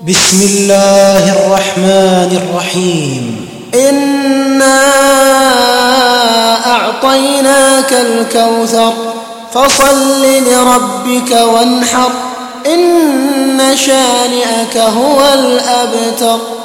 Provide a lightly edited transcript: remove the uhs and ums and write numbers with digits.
بسم الله الرحمن الرحيم. إنا أعطيناك الكوثر فصل لربك وانحر إن شانئك هو الأبتر.